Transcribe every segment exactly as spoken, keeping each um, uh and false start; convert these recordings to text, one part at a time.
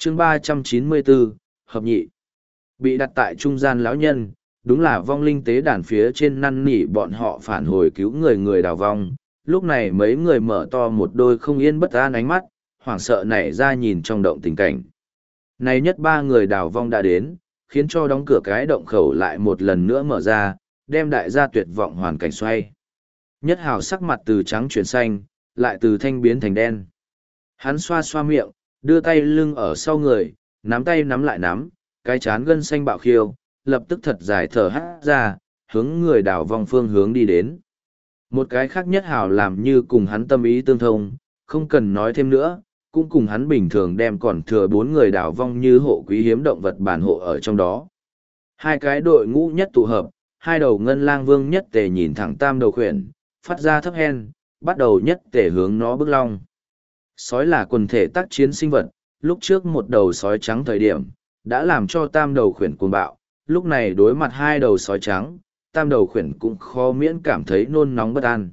chương ba trăm chín mươi bốn, hợp nhị. Bị đặt tại trung gian lão nhân, đúng là vong linh tế đàn phía trên năn nỉ bọn họ phản hồi cứu người người đào vong. Lúc này mấy người mở to một đôi không yên bất an ánh mắt, hoảng sợ nảy ra nhìn trong động tình cảnh. Này nhất ba người đào vong đã đến, khiến cho đóng cửa cái động khẩu lại một lần nữa mở ra, đem đại gia tuyệt vọng hoàn cảnh xoay. Nhất hào sắc mặt từ trắng chuyển xanh, lại từ thanh biến thành đen. Hắn xoa xoa miệng, đưa tay lưng ở sau người, nắm tay nắm lại nắm, cái chán gân xanh bạo khiêu, lập tức thật dài thở hắt ra, hướng người đào vong phương hướng đi đến. Một cái khác nhất hào làm như cùng hắn tâm ý tương thông, không cần nói thêm nữa, cũng cùng hắn bình thường đem còn thừa bốn người đào vong như hộ quý hiếm động vật bản hộ ở trong đó. Hai cái đội ngũ nhất tụ hợp, hai đầu ngân lang vương nhất tề nhìn thẳng tam đầu khuyển, phát ra thấp hen, bắt đầu nhất tề hướng nó bước long. Sói là quần thể tác chiến sinh vật, lúc trước một đầu sói trắng thời điểm, đã làm cho tam đầu khuyển cuồng bạo, lúc này đối mặt hai đầu sói trắng, tam đầu khuyển cũng khó miễn cảm thấy nôn nóng bất an.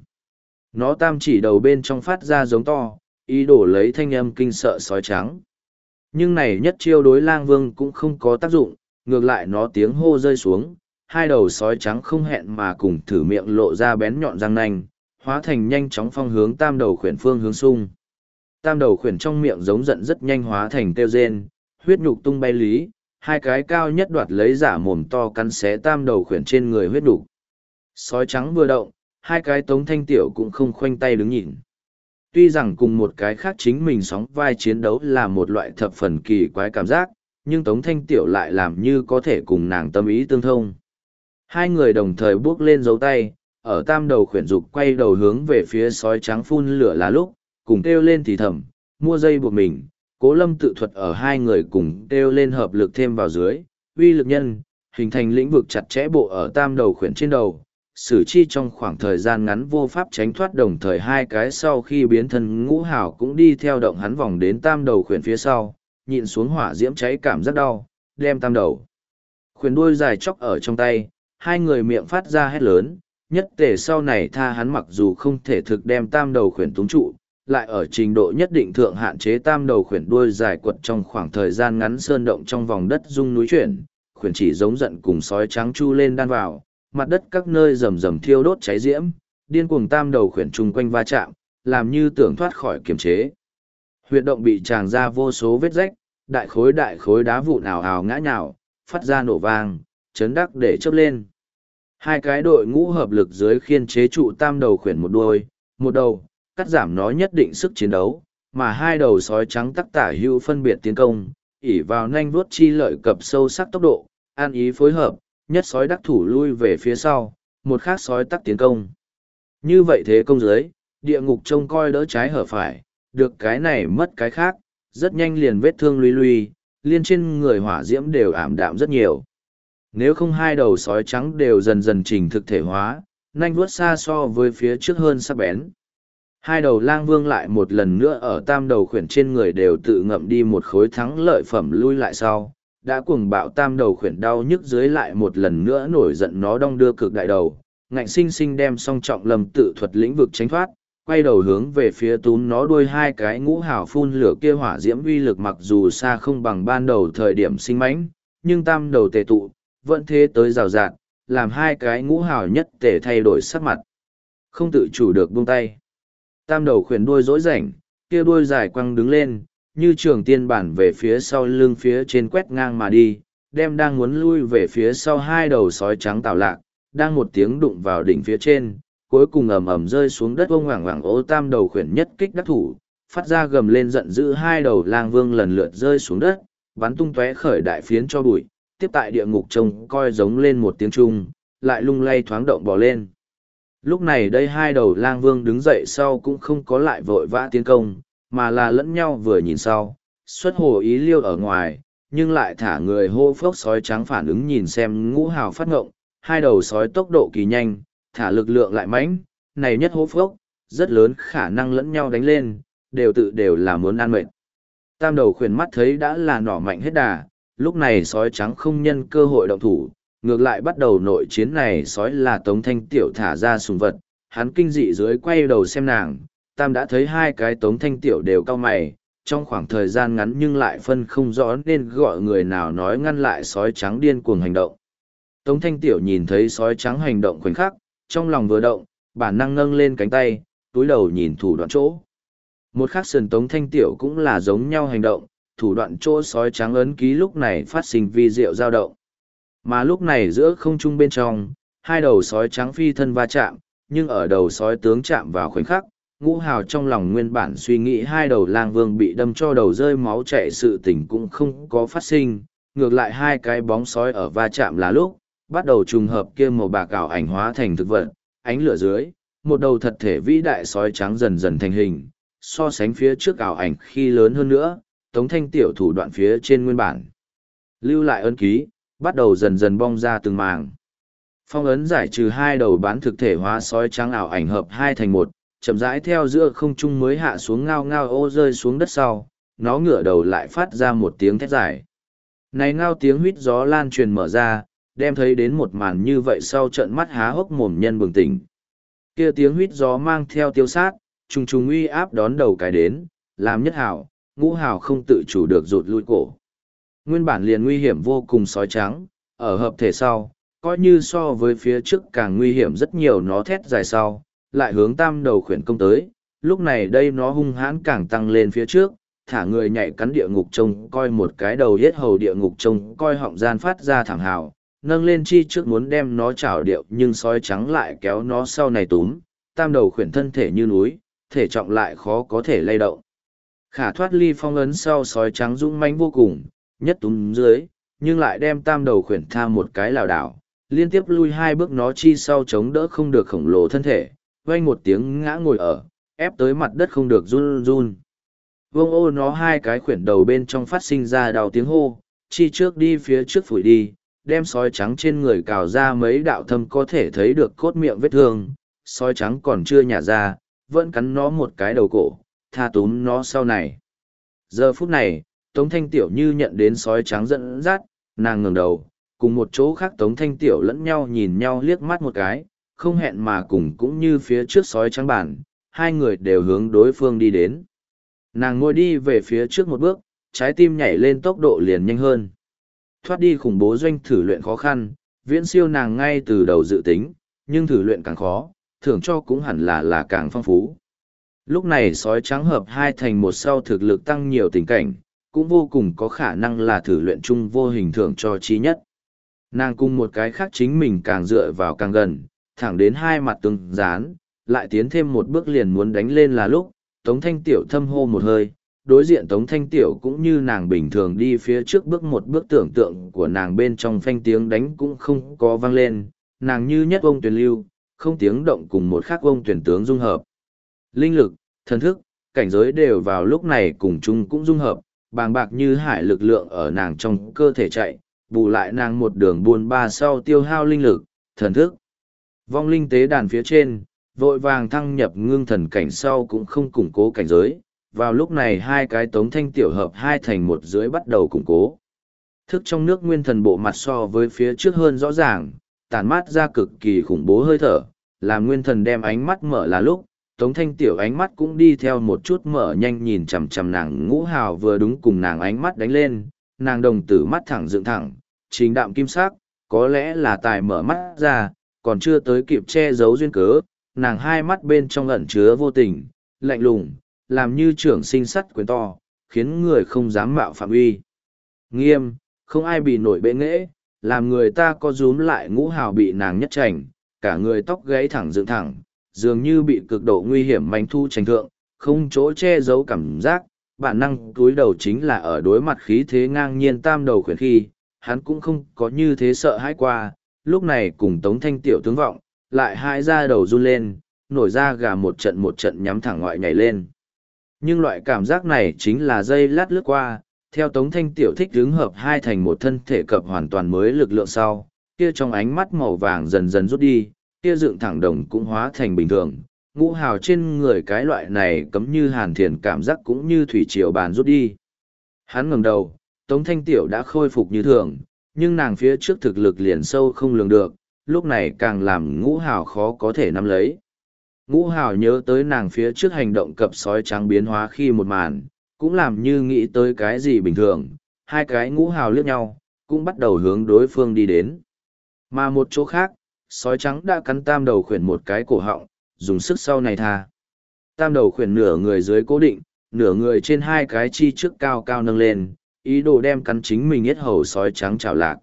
Nó tam chỉ đầu bên trong phát ra giống to, ý đồ lấy thanh âm kinh sợ sói trắng. Nhưng này nhất chiêu đối lang vương cũng không có tác dụng, ngược lại nó tiếng hô rơi xuống, hai đầu sói trắng không hẹn mà cùng thử miệng lộ ra bén nhọn răng nanh, hóa thành nhanh chóng phong hướng tam đầu khuyển phương hướng sung. Tam đầu khuyển trong miệng giống giận rất nhanh hóa thành kêu rên, huyết nhục tung bay lý, hai cái cao nhất đoạt lấy giả mồm to cắn xé tam đầu khuyển trên người huyết nhục. Sói trắng vừa động, hai cái tống thanh tiểu cũng không khoanh tay đứng nhìn. Tuy rằng cùng một cái khác chính mình sóng vai chiến đấu là một loại thập phần kỳ quái cảm giác, nhưng tống thanh tiểu lại làm như có thể cùng nàng tâm ý tương thông. Hai người đồng thời bước lên dấu tay, ở tam đầu khuyển dục quay đầu hướng về phía sói trắng phun lửa là lúc, cùng kêu lên thì thầm, mua dây buộc mình, cố lâm tự thuật ở hai người cùng kêu lên hợp lực thêm vào dưới, uy lực nhân, hình thành lĩnh vực chặt chẽ bộ ở tam đầu khuyển trên đầu, sử chi trong khoảng thời gian ngắn vô pháp tránh thoát, đồng thời hai cái sau khi biến thân ngũ hảo cũng đi theo động hắn vòng đến tam đầu khuyển phía sau, nhịn xuống hỏa diễm cháy cảm rất đau, đem tam đầu khuyển đuôi dài chóc ở trong tay, hai người miệng phát ra hét lớn, nhất tề sau này tha hắn, mặc dù không thể thực đem tam đầu khuyển túng trụ, lại ở trình độ nhất định thượng hạn chế tam đầu khuyển đuôi dài quật trong khoảng thời gian ngắn sơn động trong vòng đất rung núi chuyển, khuyển chỉ giống giận cùng sói trắng chu lên đan vào, mặt đất các nơi rầm rầm thiêu đốt cháy diễm, điên cuồng tam đầu khuyển chung quanh va chạm, làm như tưởng thoát khỏi kiềm chế. Huyệt động bị tràn ra vô số vết rách, đại khối đại khối đá vụn ào ào ngã nhào, phát ra nổ vang, chấn đắc để chớp lên. Hai cái đội ngũ hợp lực dưới khiên chế trụ tam đầu khuyển một đuôi, một đầu, cắt giảm nó nhất định sức chiến đấu, mà hai đầu sói trắng tắc tả hữu phân biệt tiến công, ỉ vào nhanh vuốt chi lợi cập sâu sắc tốc độ, an ý phối hợp, nhất sói đắc thủ lui về phía sau, một khác sói tắc tiến công. Như vậy thế công dưới, địa ngục trông coi đỡ trái hở phải, được cái này mất cái khác, rất nhanh liền vết thương luy luy, liên trên người hỏa diễm đều ảm đạm rất nhiều. Nếu không hai đầu sói trắng đều dần dần trình thực thể hóa, nhanh vuốt xa so với phía trước hơn sắc bén. Hai đầu lang vương lại một lần nữa ở tam đầu khuyển trên người đều tự ngậm đi một khối thắng lợi phẩm lui lại sau, đã cuồng bạo tam đầu khuyển đau nhức dưới lại một lần nữa nổi giận nó đong đưa cực đại đầu, ngạnh sinh sinh đem song trọng lầm tự thuật lĩnh vực tránh thoát, quay đầu hướng về phía tún nó đuôi hai cái ngũ hào phun lửa kia hỏa diễm uy lực mặc dù xa không bằng ban đầu thời điểm sinh mãnh, nhưng tam đầu tề tụ, vẫn thế tới rào rạt, làm hai cái ngũ hào nhất tề thay đổi sắc mặt. Không tự chủ được buông tay. Tam đầu khuyển đuôi rỗi rảnh, kia đuôi dài quăng đứng lên, như trường tiên bản về phía sau lưng phía trên quét ngang mà đi, đem đang muốn lui về phía sau hai đầu sói trắng tảo lạc, đang một tiếng đụng vào đỉnh phía trên, cuối cùng ầm ầm rơi xuống đất ông hoảng hoảng ố tam đầu khuyển nhất kích đắc thủ, phát ra gầm lên giận dữ hai đầu lang vương lần lượt rơi xuống đất, bắn tung tóe khởi đại phiến cho bụi, tiếp tại địa ngục trông coi giống lên một tiếng trung, lại lung lay thoáng động bò lên. Lúc này đây hai đầu lang vương đứng dậy sau cũng không có lại vội vã tiến công, mà là lẫn nhau vừa nhìn sau, xuất hồ ý liêu ở ngoài, nhưng lại thả người hô phốc sói trắng phản ứng nhìn xem ngũ hào phát ngộng, hai đầu sói tốc độ kỳ nhanh, thả lực lượng lại mãnh, này nhất hô phốc, rất lớn khả năng lẫn nhau đánh lên, đều tự đều là muốn ăn mệt. Tam đầu khuyển mắt thấy đã là nỏ mạnh hết đà, lúc này sói trắng không nhân cơ hội động thủ, ngược lại bắt đầu nội chiến này sói là tống thanh tiểu thả ra sùng vật, hắn kinh dị dưới quay đầu xem nàng, tam đã thấy hai cái tống thanh tiểu đều cao mày, trong khoảng thời gian ngắn nhưng lại phân không rõ nên gọi người nào nói ngăn lại sói trắng điên cuồng hành động. Tống Thanh Tiểu nhìn thấy sói trắng hành động khoảnh khắc, trong lòng vừa động, bản năng nâng lên cánh tay, túi đầu nhìn thủ đoạn chỗ. Một khắc sườn Tống Thanh Tiểu cũng là giống nhau hành động, thủ đoạn chỗ sói trắng ấn ký lúc này phát sinh vi diệu dao động. Mà lúc này giữa không trung bên trong, hai đầu sói trắng phi thân va chạm, nhưng ở đầu sói tướng chạm vào khoảnh khắc, Ngũ Hào trong lòng nguyên bản suy nghĩ hai đầu lang vương bị đâm cho đầu rơi máu chảy sự tình cũng không có phát sinh, ngược lại hai cái bóng sói ở va chạm là lúc, bắt đầu trùng hợp kia màu bạc ảo ảnh hóa thành thực vật, ánh lửa dưới, một đầu thật thể vĩ đại sói trắng dần dần thành hình, so sánh phía trước ảo ảnh khi lớn hơn nữa, Tống Thanh Tiểu thủ đoạn phía trên nguyên bản. Lưu lại ấn ký, bắt đầu dần dần bong ra từng màng. Phong ấn giải trừ hai đầu bán thực thể hóa sói trắng ảo ảnh hợp hai thành một, chậm rãi theo giữa không trung mới hạ xuống ngao ngao ô rơi xuống đất sau, nó ngửa đầu lại phát ra một tiếng thét dài. Này ngao tiếng huýt gió lan truyền mở ra, đem thấy đến một màn như vậy sau trận mắt há hốc mồm nhân bừng tỉnh. Kia tiếng huýt gió mang theo tiêu sát, trùng trùng uy áp đón đầu cái đến, làm Nhất Hào, Ngũ Hào không tự chủ được rụt lui cổ. Nguyên bản liền nguy hiểm vô cùng sói trắng, ở hợp thể sau, coi như so với phía trước càng nguy hiểm rất nhiều, nó thét dài sau, lại hướng tam đầu khuyển công tới, lúc này đây nó hung hãn càng tăng lên phía trước, thả người nhảy cắn địa ngục trông coi một cái đầu yết hầu địa ngục trông coi họng gian phát ra thẳng hào, nâng lên chi trước muốn đem nó chảo điệu nhưng sói trắng lại kéo nó sau này túm, tam đầu khuyển thân thể như núi, thể trọng lại khó có thể lay động. Khả thoát ly phong ấn sau sói trắng dũng mãnh vô cùng, nhất túm dưới, nhưng lại đem tam đầu khuyển tha một cái lảo đảo, liên tiếp lui hai bước nó chi sau chống đỡ không được khổng lồ thân thể, vang một tiếng ngã ngồi ở, ép tới mặt đất không được run run. Vương ô nó hai cái khuyển đầu bên trong phát sinh ra đau tiếng hô, chi trước đi phía trước phủi đi, đem sói trắng trên người cào ra mấy đạo thâm có thể thấy được cốt miệng vết thương, sói trắng còn chưa nhả ra, vẫn cắn nó một cái đầu cổ, tha túm nó sau này. Giờ phút này, Tống Thanh Tiểu như nhận đến sói trắng dẫn dắt, nàng ngẩng đầu, cùng một chỗ khác Tống Thanh Tiểu lẫn nhau nhìn nhau liếc mắt một cái, không hẹn mà cùng cũng như phía trước sói trắng bản, hai người đều hướng đối phương đi đến. Nàng ngồi đi về phía trước một bước, trái tim nhảy lên tốc độ liền nhanh hơn. Thoát đi khủng bố doanh thử luyện khó khăn, viễn siêu nàng ngay từ đầu dự tính, nhưng thử luyện càng khó, thưởng cho cũng hẳn là là càng phong phú. Lúc này sói trắng hợp hai thành một sau thực lực tăng nhiều tình cảnh, cũng vô cùng có khả năng là thử luyện chung vô hình thưởng cho trí nhất. Nàng cùng một cái khác chính mình càng dựa vào càng gần, thẳng đến hai mặt tương dán, lại tiến thêm một bước liền muốn đánh lên là lúc, Tống Thanh Tiểu thâm hô một hơi, đối diện Tống Thanh Tiểu cũng như nàng bình thường đi phía trước bước một bước tưởng tượng của nàng bên trong phanh tiếng đánh cũng không có vang lên, nàng như nhất ông tuyển lưu, không tiếng động cùng một khác ông tuyển tướng dung hợp. Linh lực, thần thức, cảnh giới đều vào lúc này cùng chung cũng dung hợp, bàng bạc như hải lực lượng ở nàng trong cơ thể chạy, bù lại nàng một đường buôn ba sau tiêu hao linh lực, thần thức. Vong linh tế đàn phía trên, vội vàng thăng nhập ngưng thần cảnh sau cũng không củng cố cảnh giới, vào lúc này hai cái Tống Thanh Tiểu hợp hai thành một dưới bắt đầu củng cố. Thức trong nước nguyên thần bộ mặt so với phía trước hơn rõ ràng, tản mát ra cực kỳ khủng bố hơi thở, làm nguyên thần đem ánh mắt mở là lúc, Tống Thanh Tiểu ánh mắt cũng đi theo một chút mở nhanh nhìn chằm chằm nàng. Ngũ Hào vừa đúng cùng nàng ánh mắt đánh lên, nàng đồng tử mắt thẳng dựng thẳng, chính đạm kim sắc, có lẽ là tài mở mắt ra, còn chưa tới kịp che giấu duyên cớ, nàng hai mắt bên trong ẩn chứa vô tình, lạnh lùng, làm như trưởng sinh sắt quyền to, khiến người không dám mạo phạm uy. Nghiêm, không ai bị nổi bệ nghễ, làm người ta có rúm lại. Ngũ Hào bị nàng nhất chảnh, cả người tóc gáy thẳng dựng thẳng, dường như bị cực độ nguy hiểm manh thu tranh thượng, không chỗ che giấu cảm giác, bản năng túi đầu chính là ở đối mặt khí thế ngang nhiên tam đầu khuyển khi, hắn cũng không có như thế sợ hãi qua, lúc này cùng Tống Thanh Tiểu tướng vọng, lại hai ra đầu run lên, nổi ra gà một trận một trận nhắm thẳng ngoại nhảy lên. Nhưng loại cảm giác này chính là dây lát lướt qua, theo Tống Thanh Tiểu thích hướng hợp hai thành một thân thể cập hoàn toàn mới lực lượng sau, kia trong ánh mắt màu vàng dần dần rút đi, kia dựng thẳng đồng cũng hóa thành bình thường. Ngũ Hào trên người cái loại này cấm như hàn thiền cảm giác cũng như thủy triều bàn rút đi. Hắn ngẩng đầu, Tống Thanh Tiểu đã khôi phục như thường, nhưng nàng phía trước thực lực liền sâu không lường được, lúc này càng làm Ngũ Hào khó có thể nắm lấy. Ngũ Hào nhớ tới nàng phía trước hành động cập sói trắng biến hóa khi một màn, cũng làm như nghĩ tới cái gì bình thường, hai cái ngũ hào liếc nhau, cũng bắt đầu hướng đối phương đi đến. Mà một chỗ khác, sói trắng đã cắn tam đầu khuyển một cái cổ họng, dùng sức sau này tha. Tam đầu khuyển nửa người dưới cố định, nửa người trên hai cái chi trước cao cao nâng lên, ý đồ đem cắn chính mình yết hầu sói trắng trào lạc.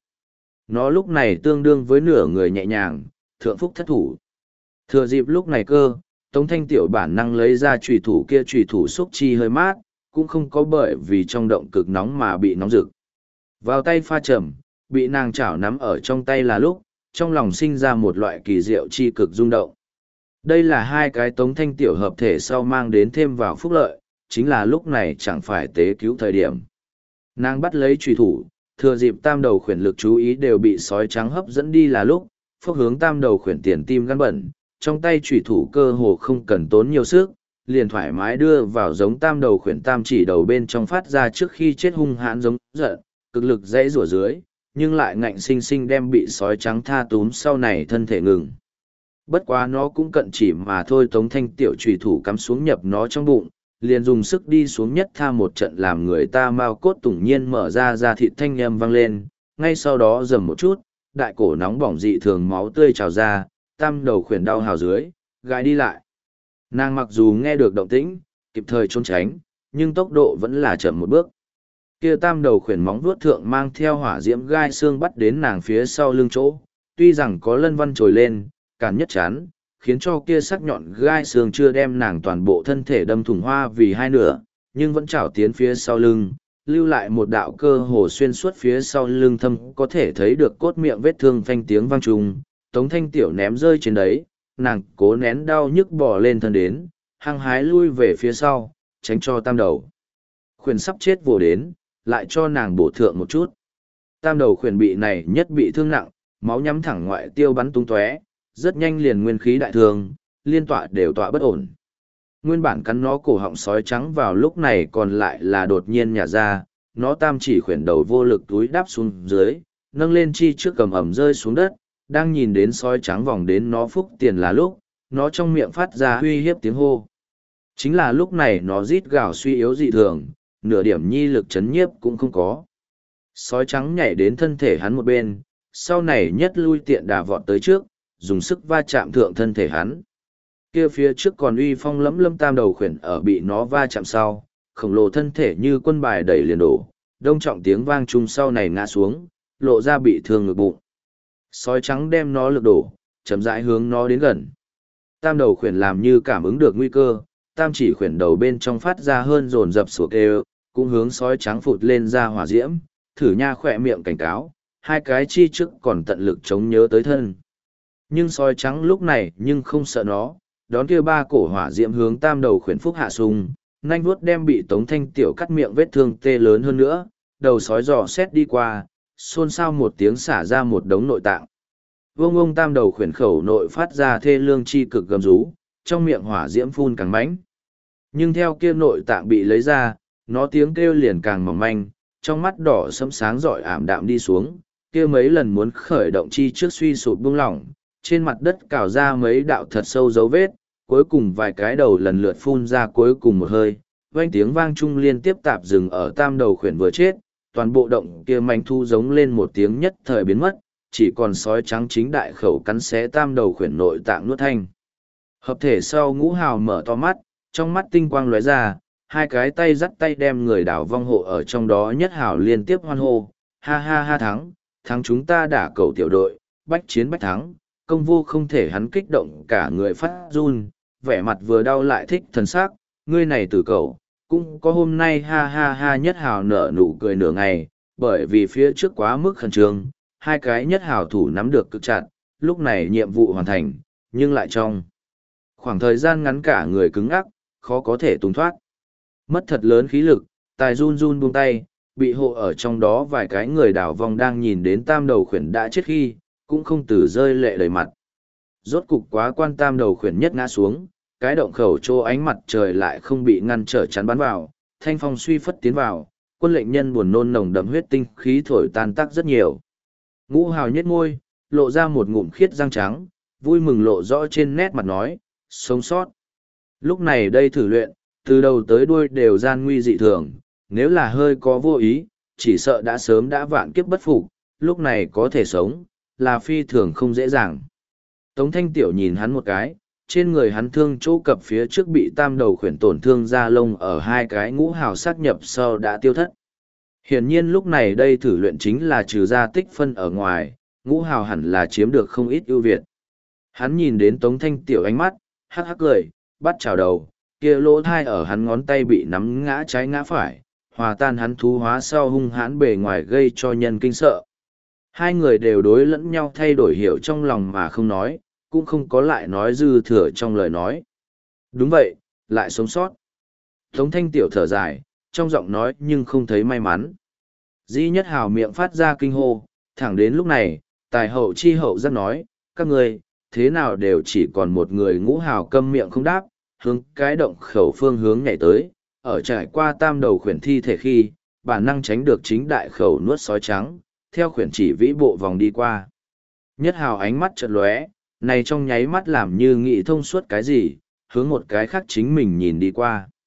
Nó lúc này tương đương với nửa người nhẹ nhàng, thượng phúc thất thủ. Thừa dịp lúc này cơ, Tống Thanh Tiểu bản năng lấy ra chùy thủ kia, chùy thủ xúc chi hơi mát, cũng không có bởi vì trong động cực nóng mà bị nóng rực. Vào tay pha trầm, bị nàng chảo nắm ở trong tay là lúc, trong lòng sinh ra một loại kỳ diệu chi cực rung động. Đây là hai cái Tống Thanh Tiểu hợp thể sau mang đến thêm vào phúc lợi, chính là lúc này chẳng phải tế cứu thời điểm. Nàng bắt lấy chùy thủ, thừa dịp tam đầu khuyển lực chú ý đều bị sói trắng hấp dẫn đi là lúc, phốc hướng tam đầu khuyển tiền tim gan bẩn, trong tay chùy thủ cơ hồ không cần tốn nhiều sức, liền thoải mái đưa vào giống tam đầu khuyển tam chỉ đầu bên trong phát ra trước khi chết hung hãn giống giận, cực lực dãy rủa dưới, nhưng lại ngạnh sinh sinh đem bị sói trắng tha túm sau này thân thể ngừng. Bất quá nó cũng cận chỉ mà thôi, Tống Thanh Tiểu chùy thủ cắm xuống nhập nó trong bụng, liền dùng sức đi xuống nhất tha một trận làm người ta mau cốt tủng nhiên mở ra ra thịt thanh âm vang lên, ngay sau đó dầm một chút, đại cổ nóng bỏng dị thường máu tươi trào ra, tam đầu khuyển đau hào dưới, gái đi lại. Nàng mặc dù nghe được động tĩnh, kịp thời trốn tránh, nhưng tốc độ vẫn là chậm một bước. Kia tam đầu khuyển móng vuốt thượng mang theo hỏa diễm gai xương bắt đến nàng phía sau lưng chỗ, tuy rằng có lân văn trồi lên, cản nhất chán, khiến cho kia sắc nhọn gai xương chưa đem nàng toàn bộ thân thể đâm thủng hoa vì hai nửa, nhưng vẫn trảo tiến phía sau lưng, lưu lại một đạo cơ hồ xuyên suốt phía sau lưng thâm có thể thấy được cốt miệng vết thương phanh tiếng vang trùng. Tống Thanh Tiểu ném rơi trên đấy, nàng cố nén đau nhức bò lên thân đến, hăng hái lui về phía sau, tránh cho tam đầu khuyển sắp chết vồ đến, lại cho nàng bổ thượng một chút. Tam đầu khuyển bị này nhất bị thương nặng, máu nhắm thẳng ngoại tiêu bắn tung tóe, rất nhanh liền nguyên khí đại thương, liên tọa đều tọa bất ổn. Nguyên bản cắn nó cổ họng sói trắng vào lúc này còn lại là đột nhiên nhả ra, nó tam chỉ khuyển đầu vô lực túi đáp xuống dưới, nâng lên chi trước cầm ẩm rơi xuống đất, đang nhìn đến sói trắng vòng đến nó phúc tiền là lúc, nó trong miệng phát ra uy hiếp tiếng hô. Chính là lúc này nó rít gào suy yếu dị thường, nửa điểm nhi lực chấn nhiếp cũng không có. Sói trắng nhảy đến thân thể hắn một bên, sau này nhất lui tiện đà vọt tới trước, dùng sức va chạm thượng thân thể hắn. Kia phía trước còn uy phong lẫm lâm tam đầu khuyển ở bị nó va chạm sau, khổng lồ thân thể như quân bài đẩy liền đổ, đông trọng tiếng vang chung sau này ngã xuống, lộ ra bị thương ngực bụng. Sói trắng đem nó lực đổ, chậm rãi hướng nó đến gần. Tam đầu khuyển làm như cảm ứng được nguy cơ, tam chỉ khuyển đầu bên trong phát ra hơn dồn dập sủa kêu, cũng hướng sói trắng phụt lên ra hỏa diễm, thử nha khỏe miệng cảnh cáo, hai cái chi trước còn tận lực chống nhớ tới thân. Nhưng sói trắng lúc này nhưng không sợ nó, đón kia ba cổ hỏa diễm hướng tam đầu khuyển phúc hạ sung, nanh vuốt đem bị Tống Thanh Tiểu cắt miệng vết thương tê lớn hơn nữa, đầu sói dò xét đi qua, xôn xao một tiếng xả ra một đống nội tạng. Vương ông tam đầu khuyển khẩu nội phát ra thê lương chi cực gầm rú, trong miệng hỏa diễm phun càng mãnh. Nhưng theo kia nội tạng bị lấy ra, nó tiếng kêu liền càng mỏng manh, trong mắt đỏ sẫm sáng rọi ảm đạm đi xuống, kia mấy lần muốn khởi động chi trước suy sụp buông lỏng, trên mặt đất cào ra mấy đạo thật sâu dấu vết, cuối cùng vài cái đầu lần lượt phun ra cuối cùng một hơi, vang tiếng vang chung liên tiếp tạp dừng ở tam đầu khuyển vừa chết, toàn bộ động kia manh thu giống lên một tiếng nhất thời biến mất, chỉ còn sói trắng chính đại khẩu cắn xé tam đầu khuyển nội tạng nuốt thanh. Hợp thể sau ngũ hào mở to mắt, trong mắt tinh quang lóe ra, hai cái tay dắt tay đem người đảo vong hộ ở trong đó nhất hào liên tiếp hoan hô, ha ha ha thắng, thắng chúng ta đả cầu tiểu đội, bách chiến bách thắng, công vô không thể hắn kích động cả người phát run, vẻ mặt vừa đau lại thích thần sắc, ngươi này tử cầu, cũng có hôm nay ha ha ha nhất hào nở nụ cười nửa ngày, bởi vì phía trước quá mức khẩn trương, hai cái nhất hào thủ nắm được cực chặt, lúc này nhiệm vụ hoàn thành, nhưng lại trong khoảng thời gian ngắn cả người cứng ắc, khó có thể tung thoát. Mất thật lớn khí lực, tài run run buông tay, bị hộ ở trong đó vài cái người đảo vong đang nhìn đến tam đầu khuyển đã chết khi, cũng không từ rơi lệ đầy mặt. Rốt cục quá quan tam đầu khuyển nhất ngã xuống, cái động khẩu trô ánh mặt trời lại không bị ngăn trở chắn bắn vào, thanh phong suy phất tiến vào, quân lệnh nhân buồn nôn nồng đậm huyết tinh khí thổi tan tác rất nhiều. Ngũ hào nhếch môi, lộ ra một ngụm khiết răng trắng, vui mừng lộ rõ trên nét mặt nói, sống sót. Lúc này đây thử luyện, Từ đầu tới đuôi đều gian nguy dị thường, nếu là hơi có vô ý, chỉ sợ đã sớm đã vạn kiếp bất phục, lúc này có thể sống, là phi thường không dễ dàng. Tống Thanh Tiểu nhìn hắn một cái, trên người hắn thương chỗ cập phía trước bị tam đầu khuyển tổn thương da lông ở hai cái ngũ hào sát nhập sau đã tiêu thất. Hiển nhiên lúc này đây thử luyện chính là trừ ra tích phân ở ngoài, ngũ hào hẳn là chiếm được không ít ưu việt. Hắn nhìn đến Tống Thanh Tiểu ánh mắt, hắc hắc cười, bắt chào đầu, kia lỗ thai ở hắn ngón tay bị nắm ngã trái ngã phải, hòa tan hắn thú hóa sau hung hãn bề ngoài gây cho nhân kinh sợ. Hai người đều đối lẫn nhau thay đổi hiểu trong lòng mà không nói, cũng không có lại nói dư thừa trong lời nói. Đúng vậy, lại sống sót. Tống Thanh Tiểu thở dài, trong giọng nói nhưng không thấy may mắn. Di Nhất Hào miệng phát ra kinh hô, thẳng đến lúc này, tài hậu chi hậu giác nói, các người, thế nào đều chỉ còn một người ngũ hào câm miệng không đáp, hướng cái động khẩu phương hướng nhảy tới, ở trải qua tam đầu khuyển thi thể khi, bản năng tránh được chính đại khẩu nuốt sói trắng, theo khuyển chỉ vĩ bộ vòng đi qua. Nhất Hào ánh mắt chợt lóe, này trong nháy mắt làm như nghĩ thông suốt cái gì, hướng một cái khác chính mình nhìn đi qua.